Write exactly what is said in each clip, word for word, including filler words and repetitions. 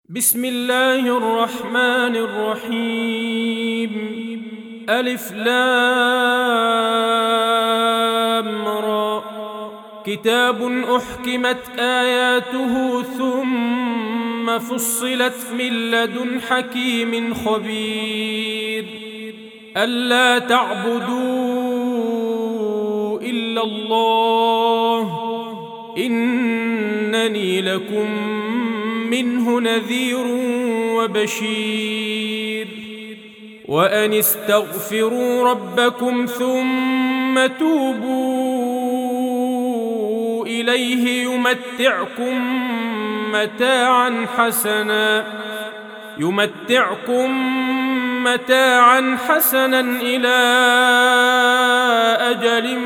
بسم الله الرحمن الرحيم. ألف لام را. كتاب أحكمت آياته ثم فصلت من لدن حكيم خبير. ألا تعبدوا إلا الله إنني لكم منه نذير وبشير. وأن استغفروا ربكم ثم توبوا إليه يمتعكم متاعا حسنا يمتعكم متاعا حسنا إلى أجل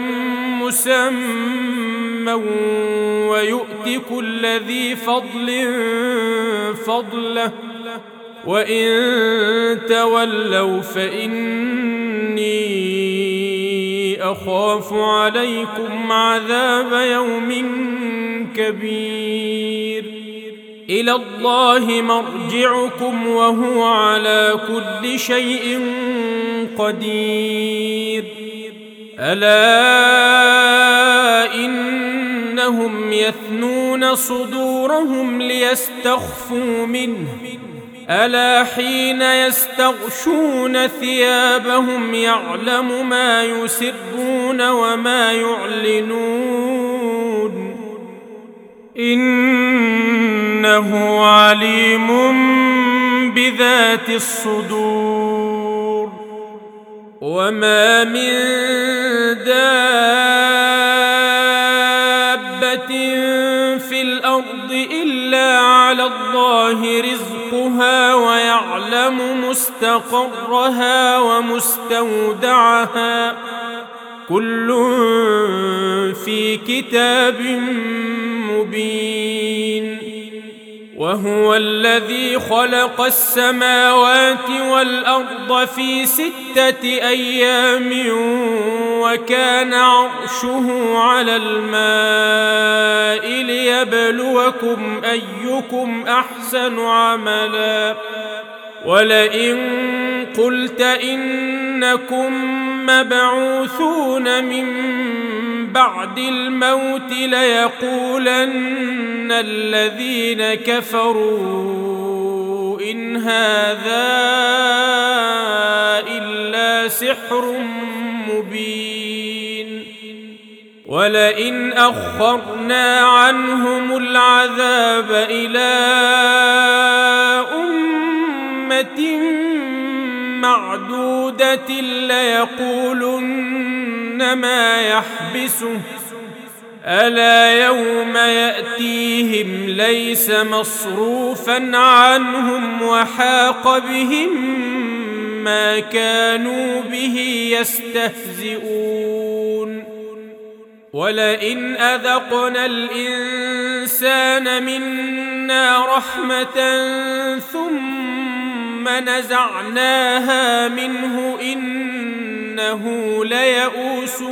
مسمى ويؤت كل ذي فضل فضله وإن تولوا فإني أخاف عليكم عذاب يوم كبير. إلى الله مرجعكم وهو على كل شيء قدير. ألا إنهم يثنون صدورهم ليستخفوا منه ألا حين يستغشون ثيابهم يعلم ما يسرون وما يعلنون إنه عليم بذات الصدور. وما من دابة في الأرض إلا على الله رزقها ويعلم مستقرها ومستودعها كل في كتاب مبين. وهو الذي خلق السماوات والأرض في ستة أيام وكان عرشه على الماء ليبلوكم أيكم أحسن عملا. ولئن قلت إنكم مبعوثون من بعد الموت ليقولن الذين كفروا إن هذا إلا سحر مبين. ولئن أخرنا عنهم العذاب إلى أمة معدودة ليقولن ما يحبسه ألا يوم يأتيهم ليس مصروفا عنهم وحاق بهم ما كانوا به يستهزئون. ولئن أذقنا الإنسان منا رحمة ثم نزعناها منه إنه ليئوس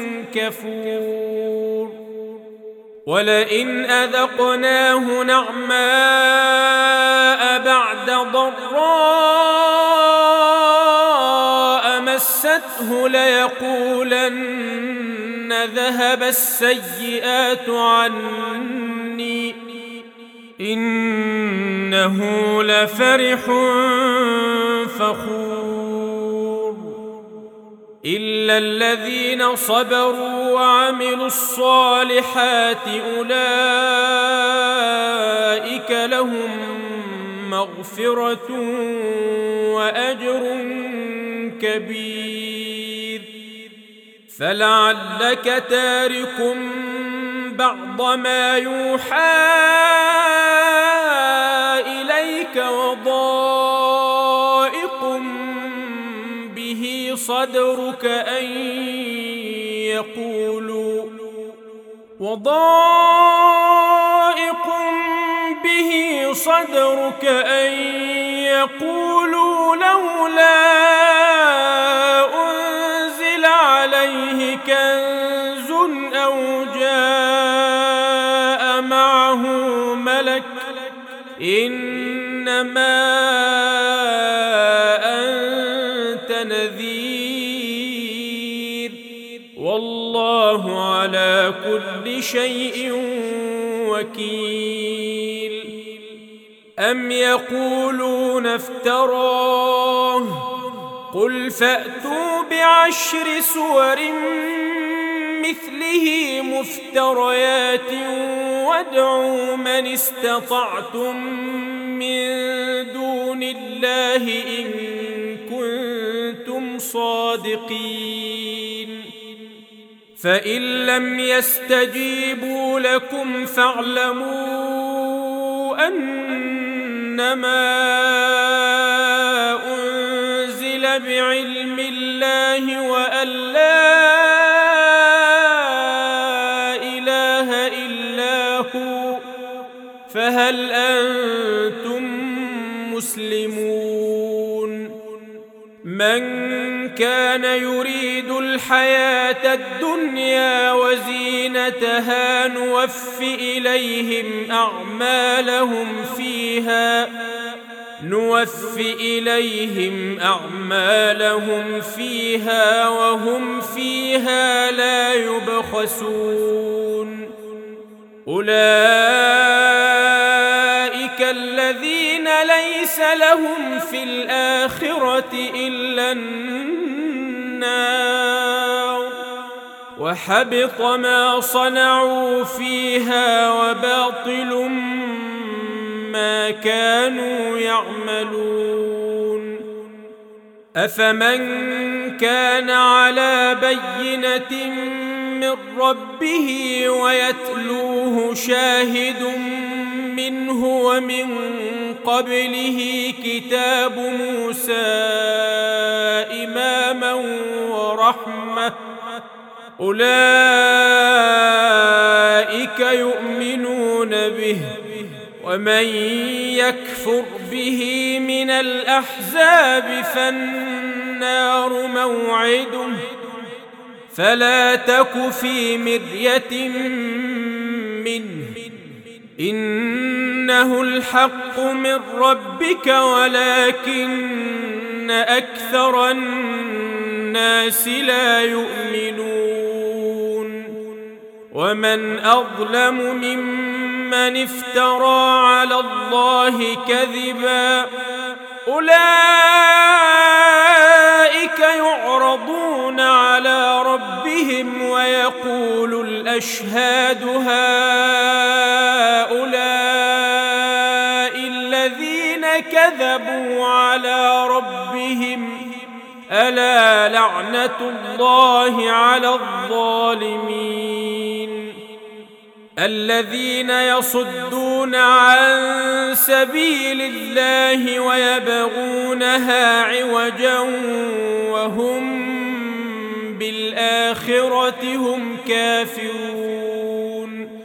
كفور. ولئن أذقناه نعماء بعد ضراء مسته ليقولن ذهب السيئات عني إنه لفرح فخور. إلا الذين صبروا وعملوا الصالحات أولئك لهم مغفرة وأجر كبير. فلعلك تارك بعض ما يوحى إليك وضائق به صدرك أن يقولوا وضائق به صدرك أن يقولوا لولا أنزل عليه كنز أو جاء معه ملك إن إنما أنت نذير والله على كل شيء وكيل. أم يقولون افتراه قل فأتوا بعشر سور مثله مفتريات وادعوا من استطعتم من دون الله إن كنتم صادقين. فإن لم يستجيبوا لكم فاعلموا أنما أنزل بعلم الله وأن لا إله إلا هو فهل أنتم مسلمون. من كان يريد الحياة الدنيا وزينتها نوف إليهم أعمالهم فيها نوف إليهم أعمالهم فيها وهم فيها لا يبخسون. أولئك الذين ليس لهم في الآخرة إلا النار وحبط ما صنعوا فيها وباطل ما كانوا يعملون. أفمن كان على بينة من ربه ويتلوه شاهد منه ومن قبله كتاب موسى إماما ورحمة أولئك يؤمنون به. ومن يكفر به من الأحزاب فالنار موعده فلا تك في مرية منه إنه الحق من ربك ولكن أكثر الناس لا يؤمنون. ومن أظلم ممن افترى على الله كذبا أولئك يعرضون على ربهم ويقول الأشهاد هؤلاء الذين كذبوا على ربهم ألا لعنة الله على الظالمين. الذين يصدون عن سبيل الله ويبغونها عوجا وهم بالآخرة هم كافرون.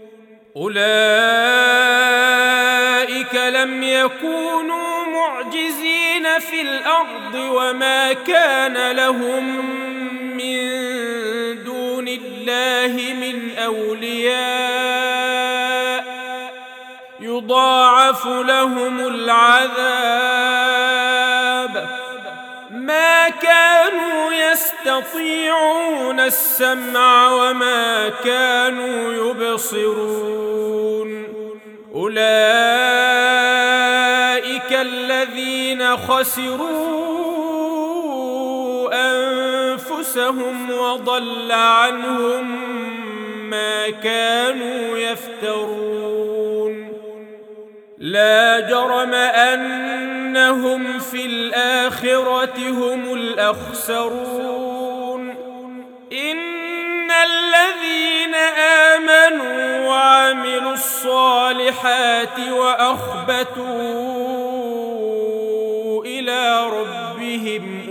أولئك لم يكونوا معجزين في الأرض وما كان لهم من دون الله من أولياء يضاعف لهم العذاب ما كانوا يستطيعون السمع وما كانوا يبصرون. أولئك الذين خسروا أنفسهم وضل عنهم ما كانوا يفترون. لا جرم أنهم في الآخرة هم الأخسرون. إن الذين آمنوا وعملوا الصالحات وأخبتوا إلى ربهم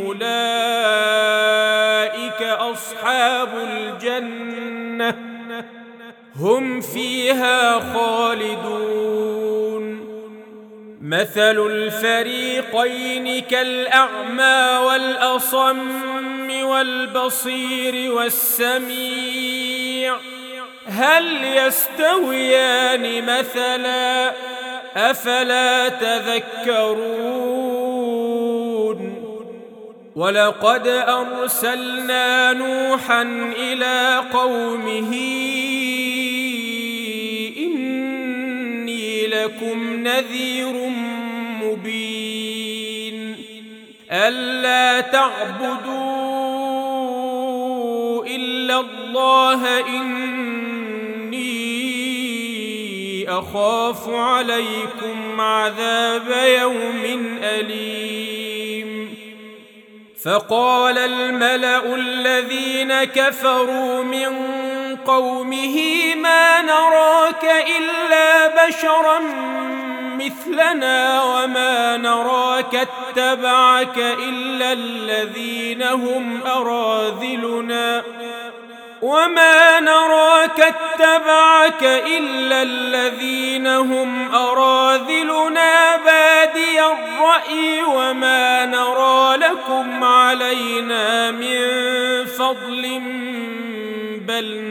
أولئك أصحاب الجنة هم فيها خالدون. مثل الفريقين كالأعمى والأصم والبصير والسميع هل يستويان مثلا أفلا تذكرون ولقد أرسلنا نوحا إلى قومه إني لكم نذير مبين ألا تعبدوا إلا الله إني أخاف عليكم عذاب يوم أليم فقال الملأ الذين كفروا من قومه ما نراك إلا بشرا مثلنا وما نراك اتبعك إلا الذين هم أراذلنا وما نراك اتبعك إلا الذين هم أراذلنا بادي الرأي وما نرى لكم علينا من فضل بل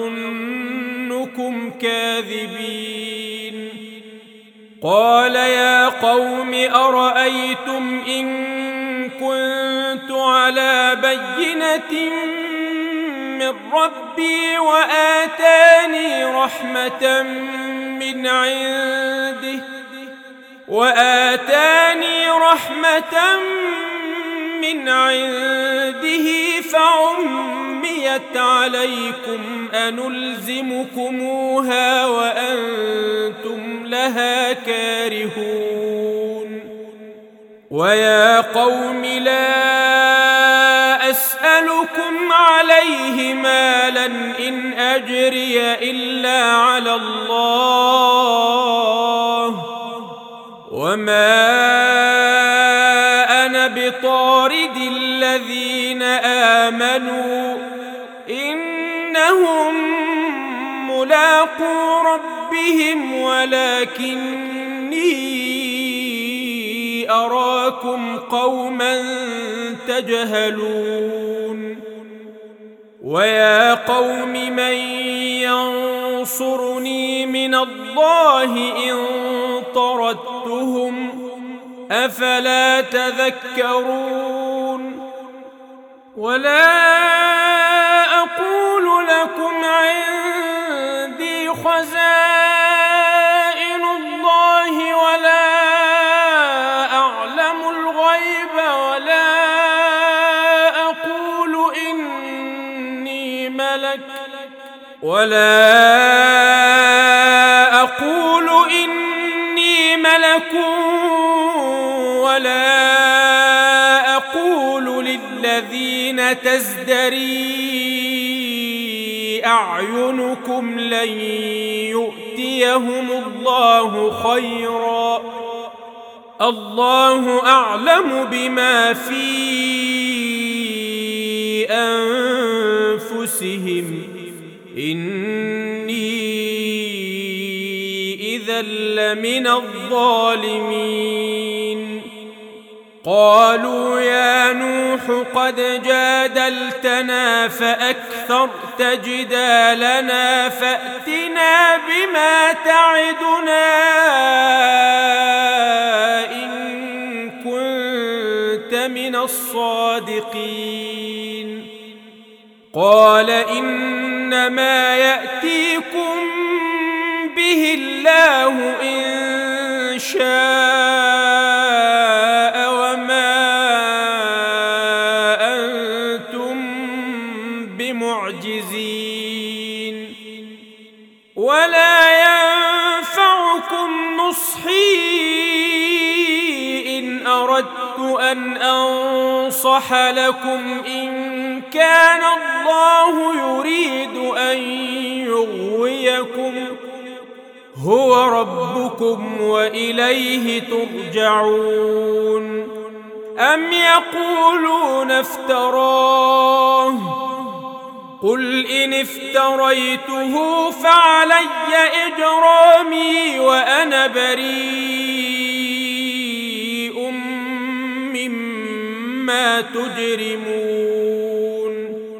نظنكم كاذبين قال يا قوم أرأيتم إن كنت على بينة من ربي وآتاني رحمة من عنده وآتاني رحمة من عنده فعميت عليكم أنلزمكموها وأنتم لها كارهون ويا قوم لا أسألكم عليه مالا إن أجري إلا على الله وما أنا بطارد الذين آمنوا إنهم ملاقو ربهم ولكني أراكم قوما تجهلون ويا قوم من ينصرني من الله إن طردتهم أفلا تذكرون ولا أقول لكم عندي خزائن الله ولا أعلم الغيب ولا أقول إني ملك ولا أقول إني ملك ولا أقول للذين تزدري أعينكم لن يؤتيهم الله خيرا الله أعلم بما في أنفسهم إني إذا لمن الظالمين قالوا يا نوح قد جادلتنا فأكثرت جدالنا فأتنا بما تعدنا إن كنت من الصادقين قال إنما يأتيكم به الله إن شاء وما أنتم بمعجزين ولا ينفعكم نصحي إن أردت أن أنصح لكم إن كان الله يريد أن يغويكم هو ربكم وإليه ترجعون أم يقولون افتراه قل إن افتريته فعلي إجرامي وأنا بريء مما تجرمون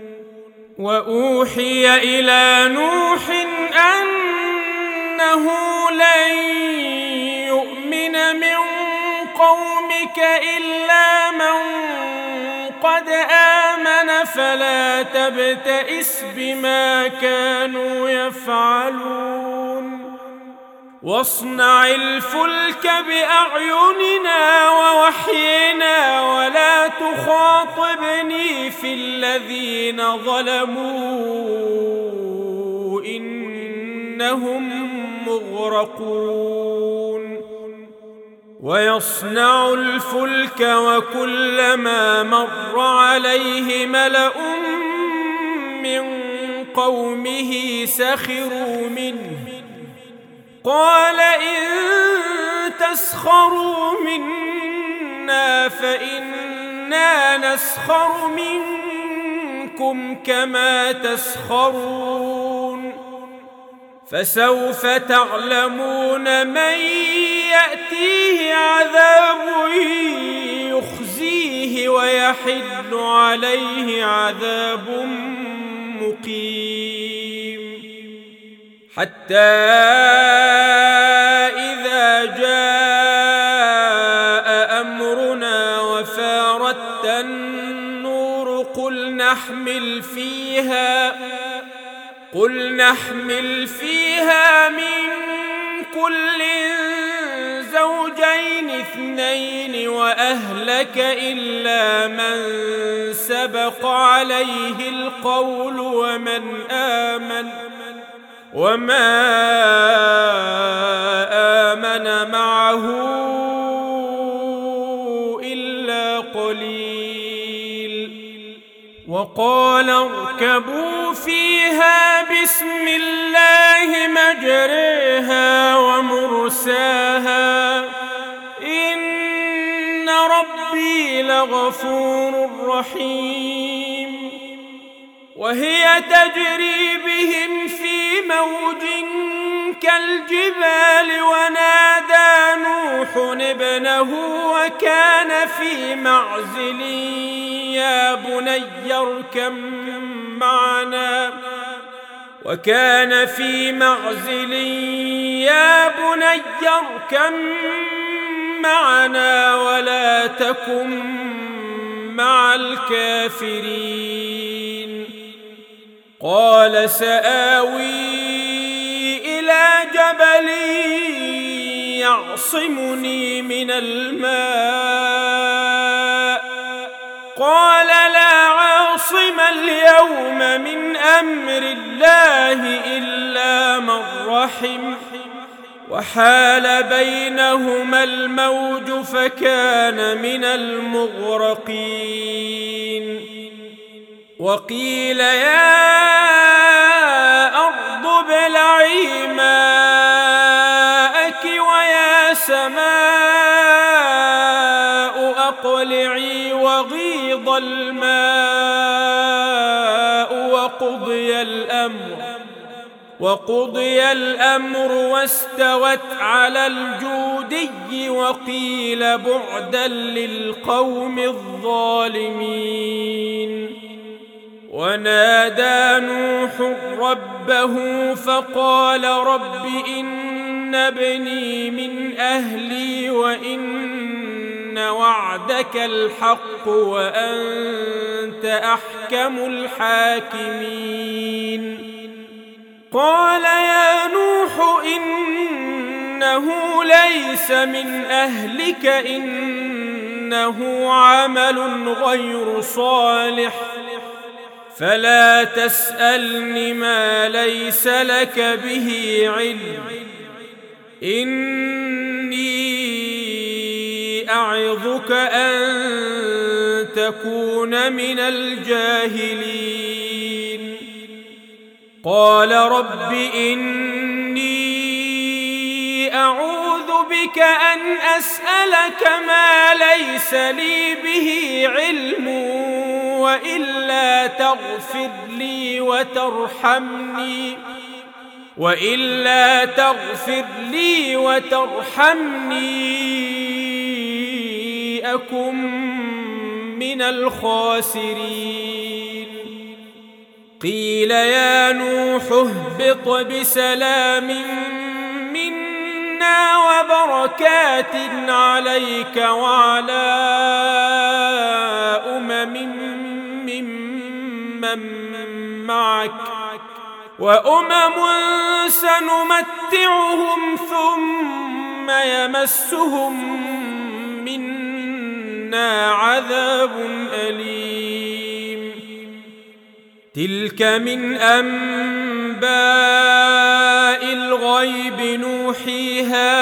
وأوحي إلى نوح أنه لن قومك إلا من قد آمن فلا تبتئس بما كانوا يفعلون واصنع الفلك بأعيننا ووحينا ولا تخاطبني في الذين ظلموا إنهم مغرقون ويصنع الفلك وكلما مر عليه ملأ من قومه سخروا منه قال إن تسخروا منا فإنا نسخر منكم كما تسخرون فسوف تعلمون من يأتيه عذاب يخزيه ويحل عليه عذاب مقيم حتى إذا جاء أمرنا وفارت النور قل نحمل فيها قل نحمل فيها من كل زوجين اثنين وأهلك إلا من سبق عليه القول ومن آمن وما آمن معه إلا قليل وقال اركبوا فيها بسم الله مجريها ومرساها إن ربي لغفور رحيم وهي تجري بهم في موج كالجبال ونادى نوح ابنه وكان في معزل يا بني اركب معنا وكان في معزل يا بني اركب معنا ولا تكن مع الكافرين قال سآوي إلى جبل يعصمني من الماء قال لا عاصم اليوم من أمر الله إلا من رحم وحال بينهما الموج فكان من المغرقين وقيل يا أرض ابلعي ماءك ويا سماء أقلعي وغيض الماء وقضي الأمر وقضي الأمر واستوت على الجودي وقيل بعدا للقوم الظالمين ونادى نوح ربه فقال رب إن ابني من أهلي وإن وعدك الحق وأنت أحكم الحاكمين قال يا نوح إنه ليس من أهلك إنه عمل غير صالح فلا تسألني ما ليس لك به علم إني أعظك أن تكون من الجاهلين قال رب إني أعوذ بك أن أسألك ما ليس لي به علم وإلا تغفر لي وترحمني وإلا تغفر لي وترحمني أكن من الخاسرين قيل يا نوح اهبط بسلام منا منا وبركات عليك وعلى أمم ممن معك وأمم سنمتعهم ثم يمسهم منا عذاب أليم تلك من أنباء الغيب نوحيها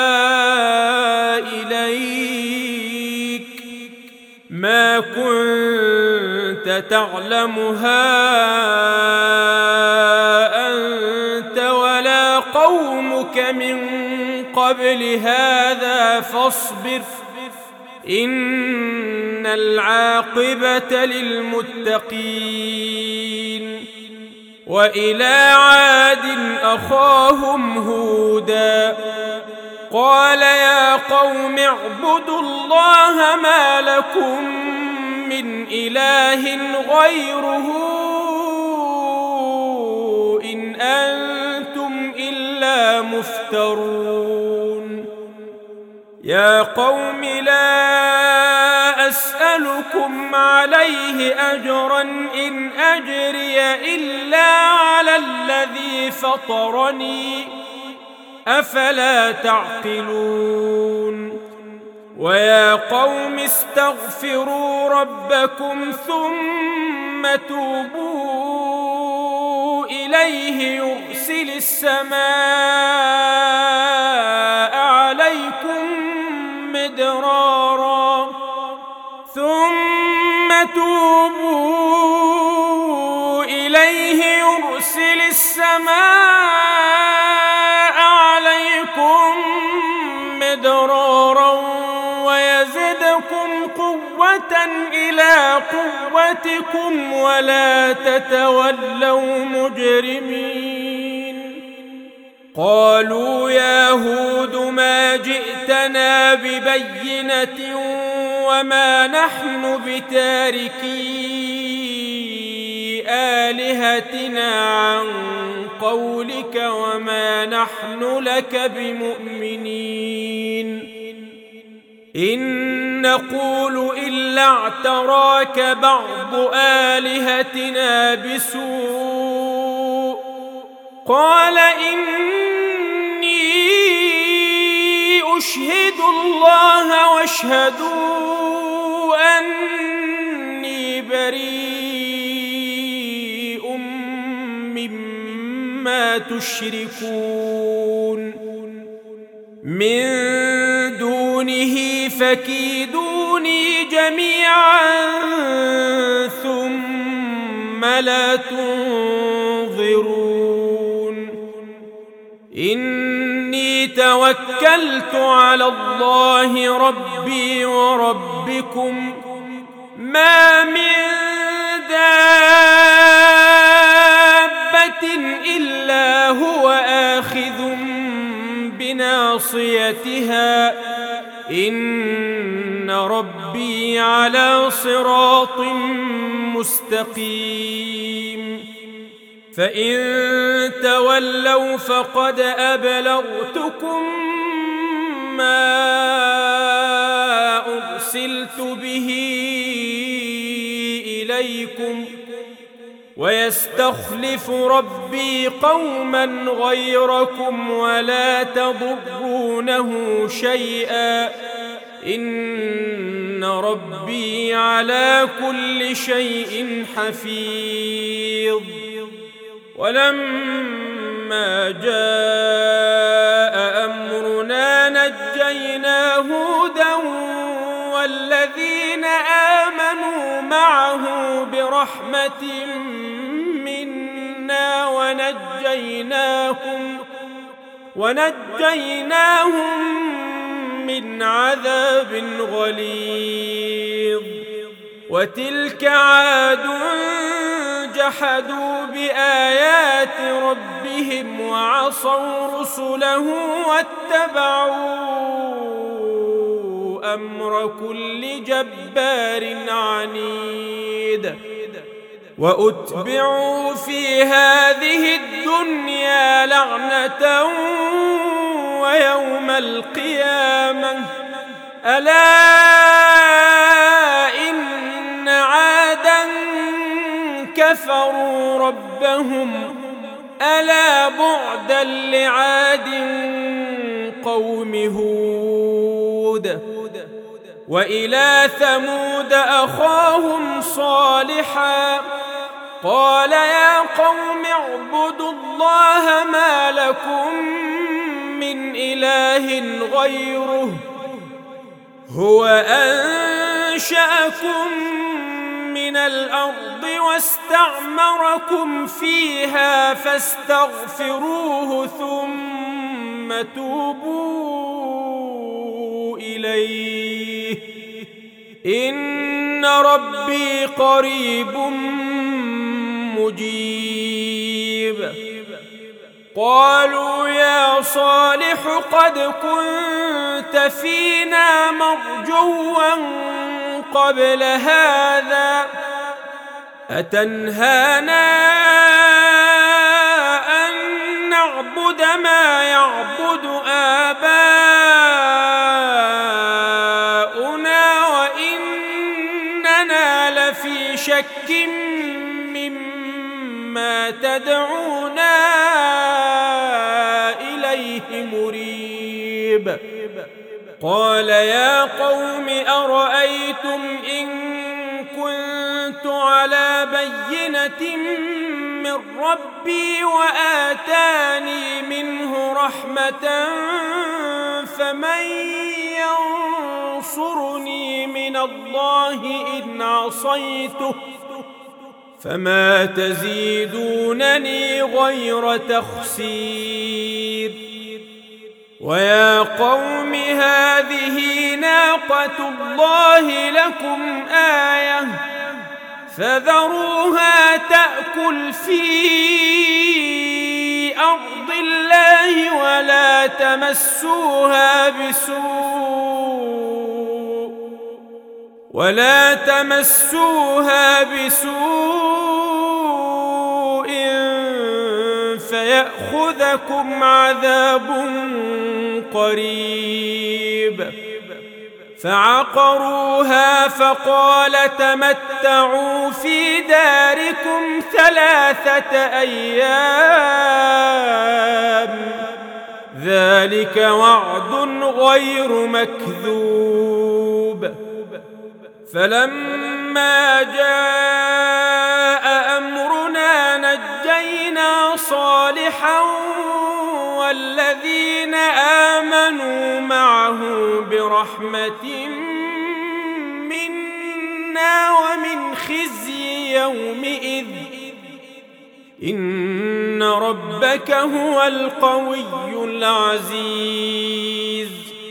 إليك ما كنت تعلمها أنت ولا قومك من قبل هذا فاصبر إن العاقبة للمتقين وإلى عاد أخاهم هودا قال يا قوم اعبدوا الله ما لكم من إله غيره إن أنتم إلا مفترون يا قوم لا أسألكم عليه أجرا إن أجري إلا على الذي فطرني أفلا تعقلون ويا قوم استغفروا ربكم ثم توبوا إليه يرسل السماء عليكم مدرارا ثم توبوا إليه يرسل السماء عليكم مدرارا ويزدكم قوة إلى قوتكم ولا تتولوا مجرمين قالوا يا هود ما جئتنا ببينة وما نحن بتاركي آلهتنا عن قولك وما نحن لك بمؤمنين إن نقول إلا اعتراك بعض آلهتنا بسوء قال إني أشهد الله واشهدوا أني بريء مما تشركون من دونه فكيدوني جميعا ثم لا تنظرون إني توكلت على الله ربي وربكم ما من دابة إلا هو آخذ بناصيتها إن ربي على صراط مستقيم فإن تولوا فقد أبلغتكم ما أرسلت به إليكم ويستخلف ربي قوما غيركم ولا تضرونه شيئا إن ربي على كل شيء حفيظ ولما جاء أمرنا نجينا هودا والذين آمنوا معه برحمة منا ونجيناهم ونجيناهم من عذاب غليظ وتلك عاد جحدوا بآيات ربهم وعصوا رسله واتبعوا أمر كل جبار عنيد وأتبعوا في هذه الدنيا لعنة ويوم القيامة ألا إن عادا كفروا ربهم ألا بعدا لعاد قوم هود وإلى ثمود أخاهم صالحا قال يا قوم اعبدوا الله ما لكم من إله غيره هو أنشأكم من الأرض واستعمركم فيها فاستغفروه ثم توبوا إليه إن ربي قريب مجيب قالوا يا صالح قد كنت فينا مرجوا قبل هذا أتنهانا أن نعبد ما يعبد آباؤنا وإننا لفي شك مما تدعونا إليه مريب قال يا قوم أرأيتم إن كنت على بينة من ربي وآتاني منه رحمة فمن ينصرني من الله إن عصيته فما تزيدونني غير تخسير ويا قوم هذه ناقة الله لكم آية فذروها تأكل في أرض الله ولا تمسوها بسوء ولا تمسوها بسوء فيأخذكم عذاب قريب فعقروها فقال تمتعوا في داركم ثلاثة أيام ذلك وعد غير مكذوب فلما جاء أمرنا نجينا صالحا والذين آمنوا معه برحمة منا ومن خزي يومئذ إن ربك هو القوي العزيز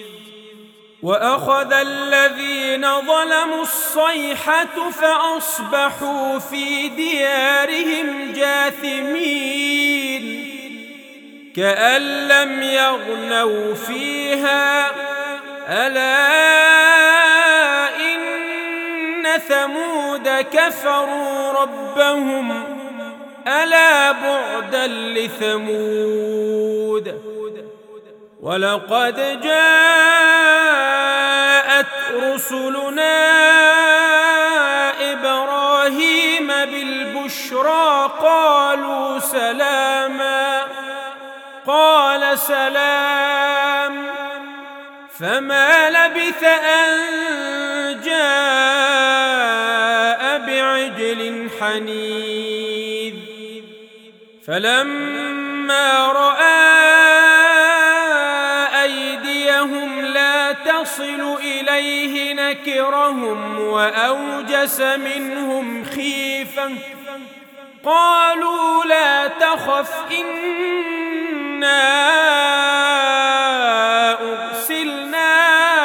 وأخذ الذين ظلموا الصيحة فأصبحوا في ديارهم جاثمين كأن لم يغنوا فيها ألا إن ثمود كفروا ربهم ألا بعدا لثمود ولقد جاءت رسلنا إبراهيم بالبشرى قالوا سلاما قال سلام فما لبث أن جاء بعجل حنيذ فلما رأى أيديهم لا تصل إليه نكرهم وأوجس منهم خيفة قالوا لا تخف إنا أرسلنا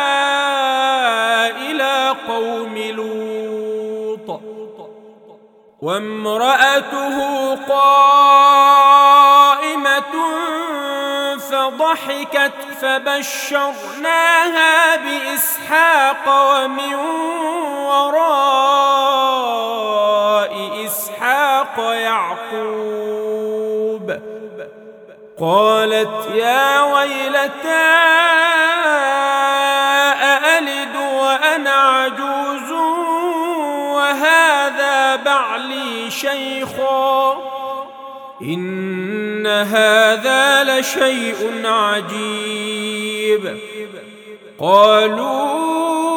إلى قوم لوط وامرأته قائمة فضحكت فبشرناها بإسحاق ومن وراء إسحاق يعقوب قالت يا ويلتى وأنا عجوز وهذا بعلي شيخا إن هذا لشيء عجيب. قالوا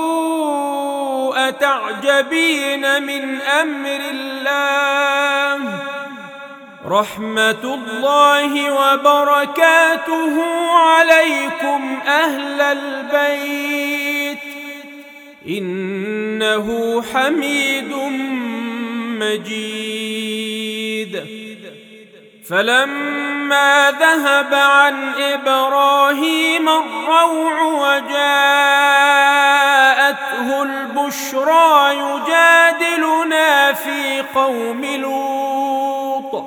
أتعجبين من أمر الله رحمة الله وبركاته عليكم أهل البيت إنه حميد مجيد. فلما ذهب عن إبراهيم الروع وجاءته البشرى يجادلنا في قوم لوط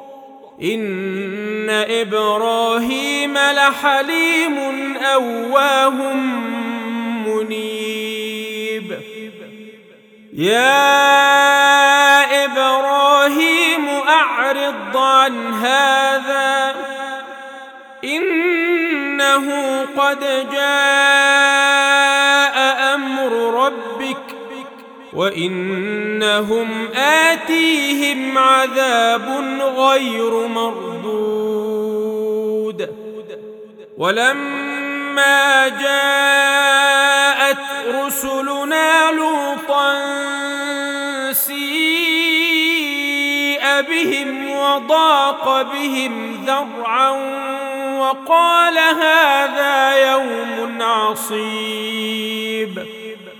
إن إبراهيم لحليم أواه منيب. يا إبراهيم أعرض عن هذا إنه قد جاء أمر ربك وإنهم آتيهم عذاب غير مردود. ولما جاءت رسلنا لوطا سيء بهم وضاق بهم ذرعا وقال هذا يوم عصيب.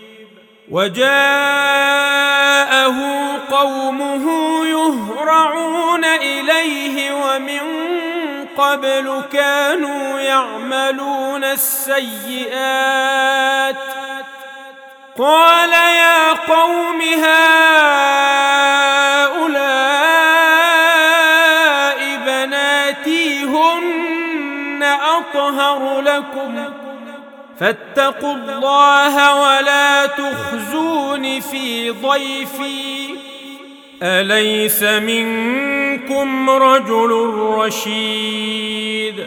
وجاءه قومه يهرعون إليه ومن قبل كانوا يعملون السيئات قال يا قوم هؤلاء بناتي هن أطهر لكم فاتقوا الله ولا تخزون في ضيفي أليس منكم رجل رشيد.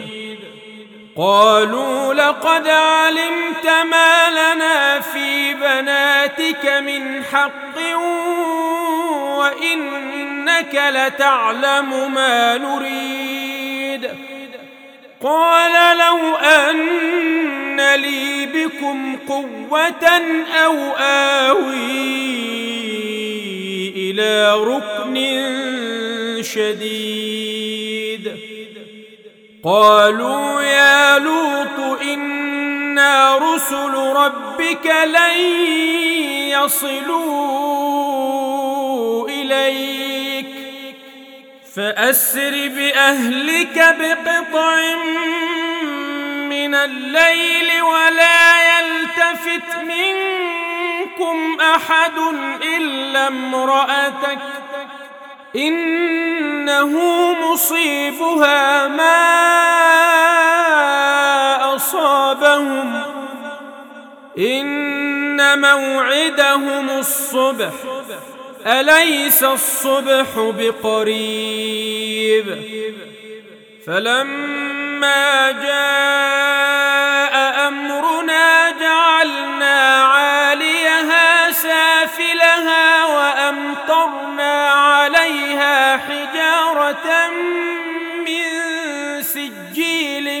قالوا لقد علمت ما لنا في بناتك من حق وإنك لتعلم ما نريد. قال لو أن لي بكم قوة أو آوي إلى ركن شديد. قالوا يا لوط إنا رسل ربك لن يصلوا إليك فأسر بأهلك بقطع من الليل ولا يلتفت منكم أحد إلا امرأتك إنه مصيبها ما أصابهم إن موعدهم الصبح أليس الصبح بقريب. فلما جاء أمرنا جعلنا عاليها سافلها وأمطرنا عليها حجارة من سجيل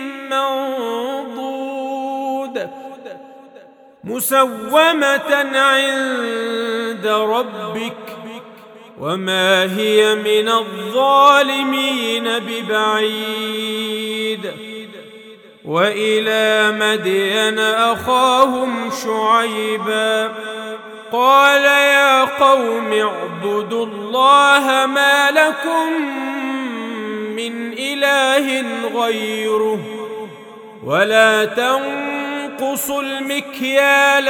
منضود مسومة عند ربك وما هي من الظالمين ببعيد. وإلى مدين أخاهم شعيبا قال يا قوم اعبدوا الله ما لكم من إله غيره ولا تنقصوا المكيال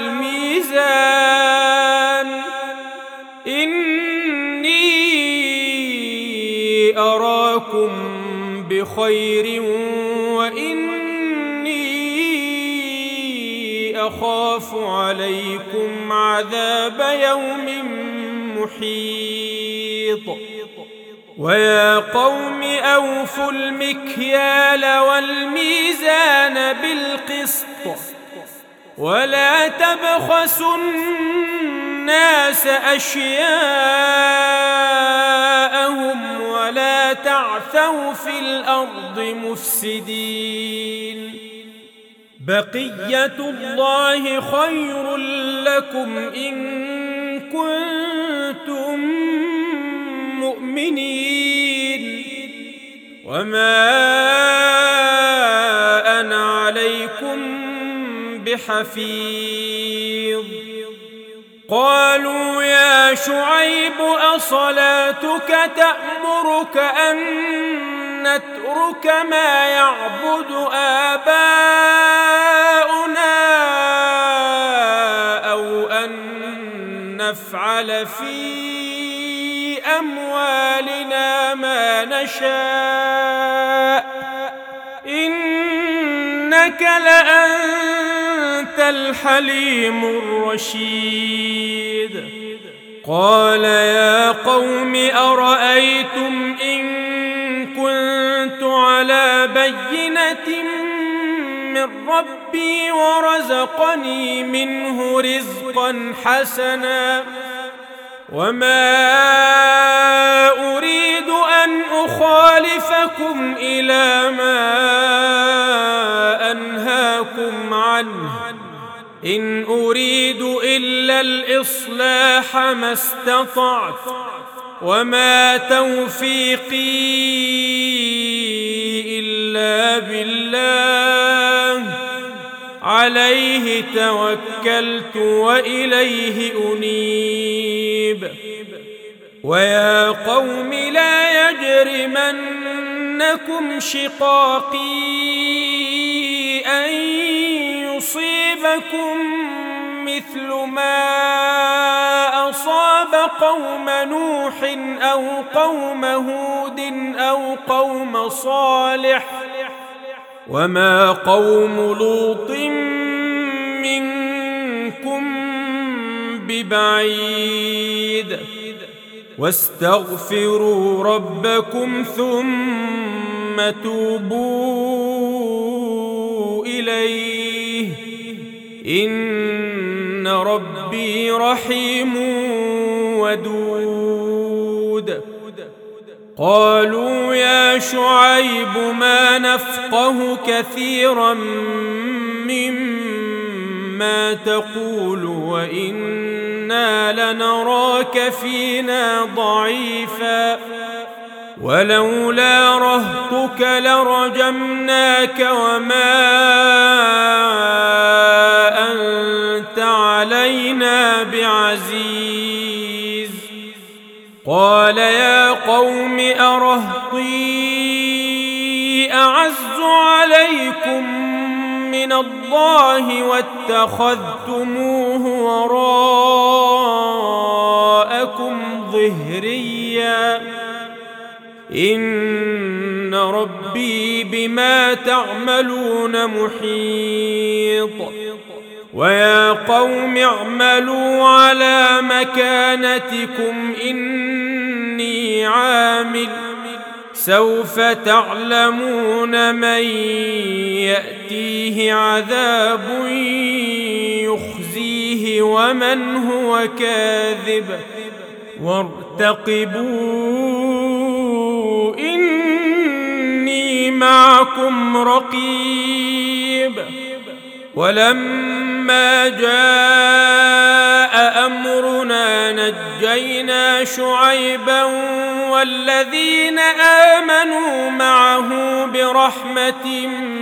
والميزان إني أراكم بخير وإني أخاف عليكم عذاب يوم محيط. ويا قوم أوفوا المكيال والميزان بالقسط ولا تبخسوا الناس أشياءهم ولا تعثوا في الأرض مفسدين. بقية الله خير لكم إن كنتم مؤمنين وما أنا عليكم بحفيظ. قالوا يا شعيب أصلاتك تأمرك أن نترك ما يعبد آباؤنا أو أن نفعل في أموالنا ما نشاء إنك لأنت الحليم الرشيد. قال يا قوم أرأيتم إن كنت على بينة من ربي ورزقني منه رزقا حسنا وما أريد أن أخالفكم إلى ما أنهاكم عنه إن أريد إلا الإصلاح ما استطعت وما توفيقي إلا بالله عليه توكلت وإليه أنيب. ويا قوم لا يجرمنكم شقاقي أن يصيبكم مثل ما أصاب قوم نوح أو قوم هود أو قوم صالح وما قوم لوط منكم ببعيد. واستغفروا ربكم ثم توبوا إليه إن ربي رحيم ودود. قالوا يا شعيب ما نفقه كثيرا مما تقول وإنا لنراك فينا ضعيفا ولولا رهطك لرجمناك وما أنت علينا بعزيز. قال يا قوم أرهطي أعز عليكم من الله واتخذتموه وراءكم ظهريا إن ربي بما تعملون محيط. ويا قوم اعملوا على مكانتكم إني عامل سوف تعلمون من يأتيه عذاب يخزيه ومن هو كاذب وارتقبوا إني معكم رقيب. ولما جاء أمرنا نجينا شعيبا والذين آمنوا معه برحمة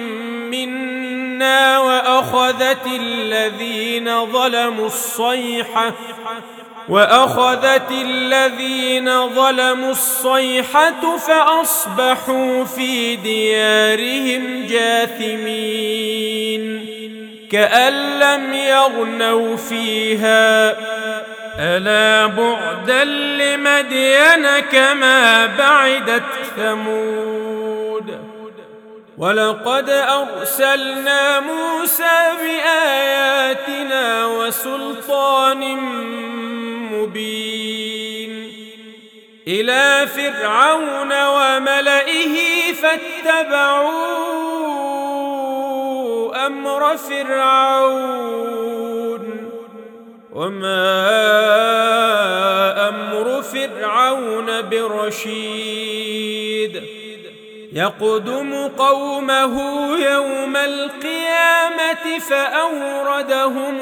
منا وأخذت الذين ظلموا الصيحة وأخذت الذين ظلموا الصيحة فأصبحوا في ديارهم جاثمين كأن لم يغنوا فيها ألا بعدا لمدين كما بعدت ثمود. ولقد أرسلنا موسى بآياتنا وسلطان مبين إلى فرعون وملئه فاتبعوا أمر فرعون وما أمر فرعون برشيد يقدم قومه يوم القيامة فأوردهم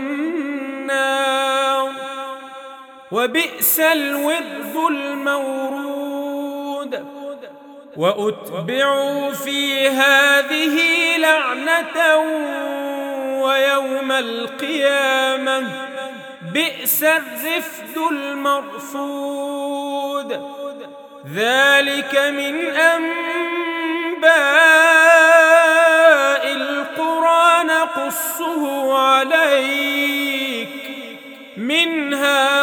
النار وبئس الورد المورود وأتبعوا في هذه لعنة ويوم القيامة بئس الرفد المرفود ذلك من أنباء القرى نقصه عليك منها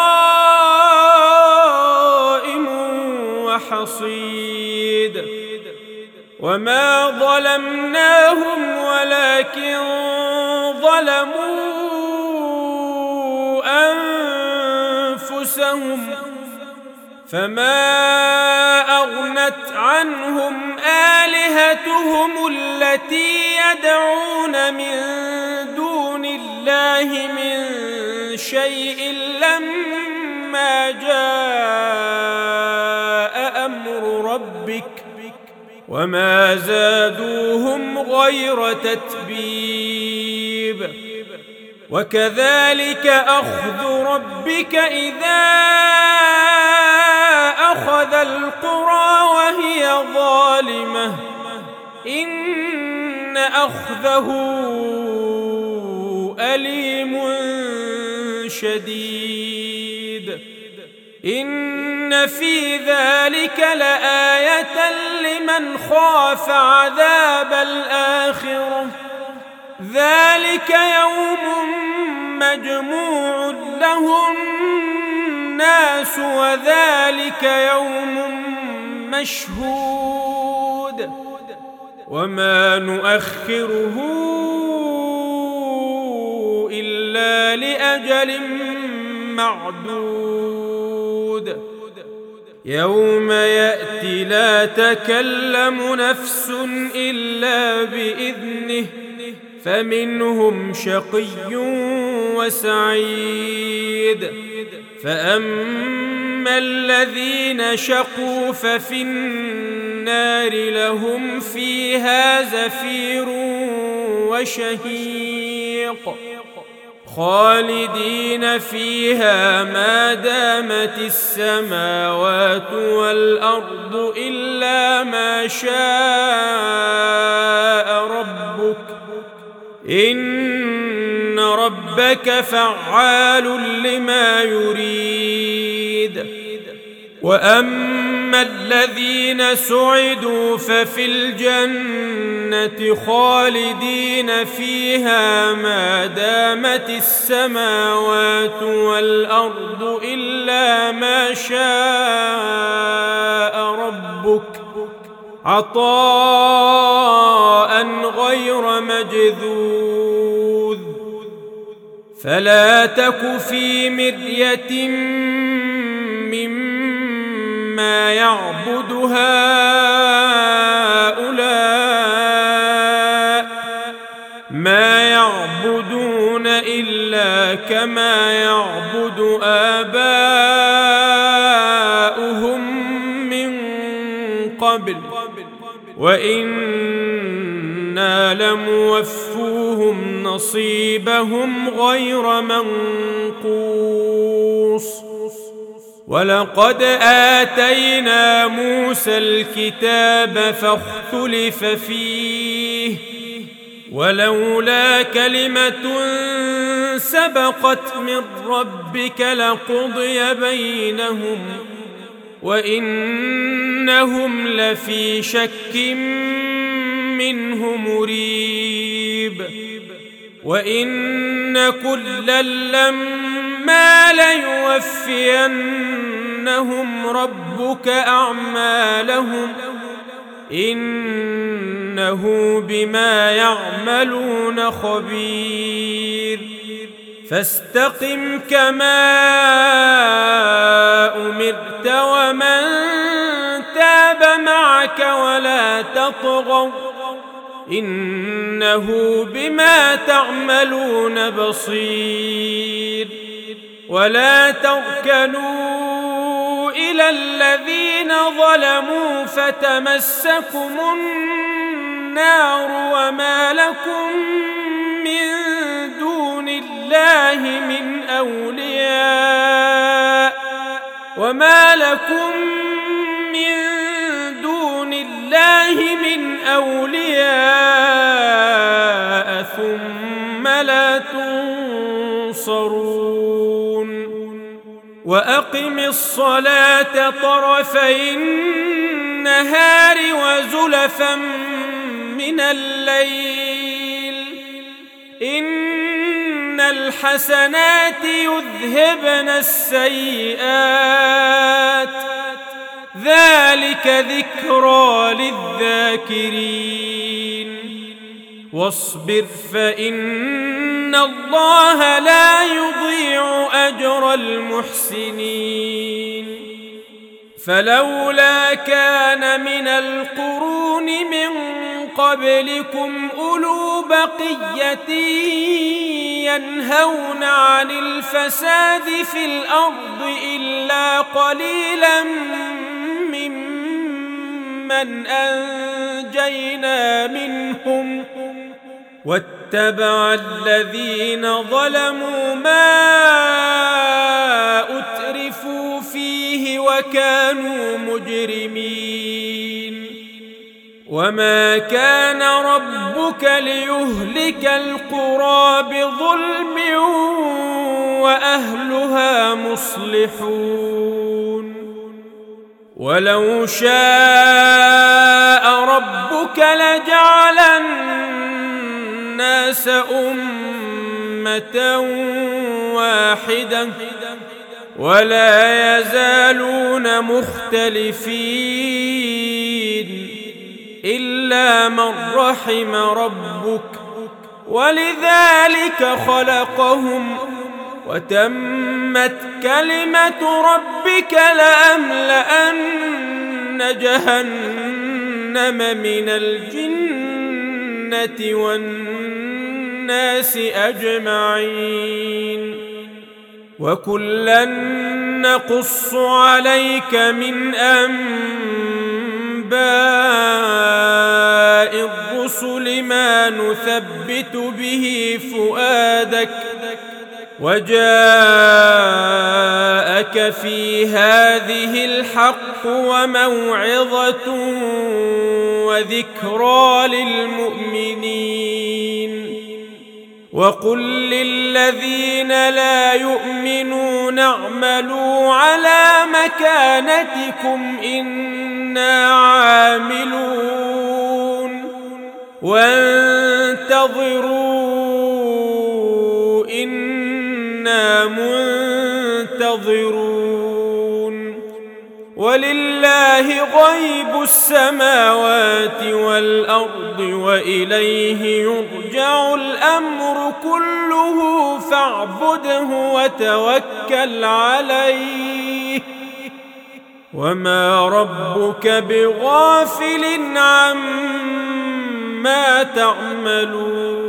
قائم وحصيد وما ظلمناهم ولكن ظلموا أنفسهم فما أغنت عنهم آلهتهم التي يدعون من دون الله من شيء لما جاء أمر ربك وما زادوهم غير تتبيب وكذلك أخذ ربك إذا أخذ القرى وهي ظالمة إن أخذه أليم شديد إن في ذلك لآية لمن خاف عذاب الآخرة ذلك يوم مجموع له الناس وذلك يوم مشهود وما نؤخره إلا لأجل معدود يوم يأتي لا تكلم نفس إلا بإذنه فمنهم شقي وسعيد فأما الذين شقوا ففي النار لهم فيها زفير وشهيق خالدين فيها ما دامت السماوات والأرض إلا ما شاء ربك إن ربك فعال لما يريد وأما الذين سعدوا ففي الجنة خالدين فيها ما دامت السماوات والأرض إلا ما شاء ربك عطاء غير مجذوذ فلا تك في مرية مما يعبد هؤلاء ما يعبدون إلا كما يعبد آباؤهم من قبل وإنا لموفوهم نصيبهم غير منقوص ولقد آتينا موسى الكتاب فاختلف فيه ولولا كلمة سبقت من ربك لقضي بينهم وإنهم لفي شك منه مريب وإن كلا لما ليوفينهم ربك أعمالهم إنه بما يعملون خبير فاستقم كما أمرت ومن تاب معك ولا تطغوا إنه بما تعملون بصير. ولا تركنوا إلى الذين ظلموا فتمسكم النار وما لكم من دون الله من أولياء وما لكم من دون الله من أولياء ثم لا تنصرون. وأقم الصلاة طرفي النهار وزلفا من الليل إن الحسنات يذهبن السيئات ذلك ذكرى للذاكرين. واصبر فإن الله لا يضيع أجر المحسنين. فلولا كان من القرون من قبلكم أولو بقية ينهون عن الفساد في الأرض إلا قليلا ممن أنجينا منهم واتبع الذين ظلموا ما أترفوا فيه وكانوا مجرمين. وما كان ربك ليهلك القرى بظلم وأهلها مصلحون. ولو شاء ربك لجعل الناس أمة واحدة ولا يزالون مختلفين إلا من رحم ربك ولذلك خلقهم وتمت كلمة ربك لأملأن جهنم من الجنة والناس أجمعين. وكلا نقص عليك من أنباء الرسل ما نثبت به فؤادك وجاءك في هذه الحق وموعظة وذكرى للمؤمنين. وقل للذين لا يؤمنون اعملوا على مكانتكم إنا عاملون وانتظروا إنا منتظرون. ولله غيب السماوات والأرض وإليه يرجع الأمر كله فاعبده وتوكل عليه وما ربك بغافل عما تعملون.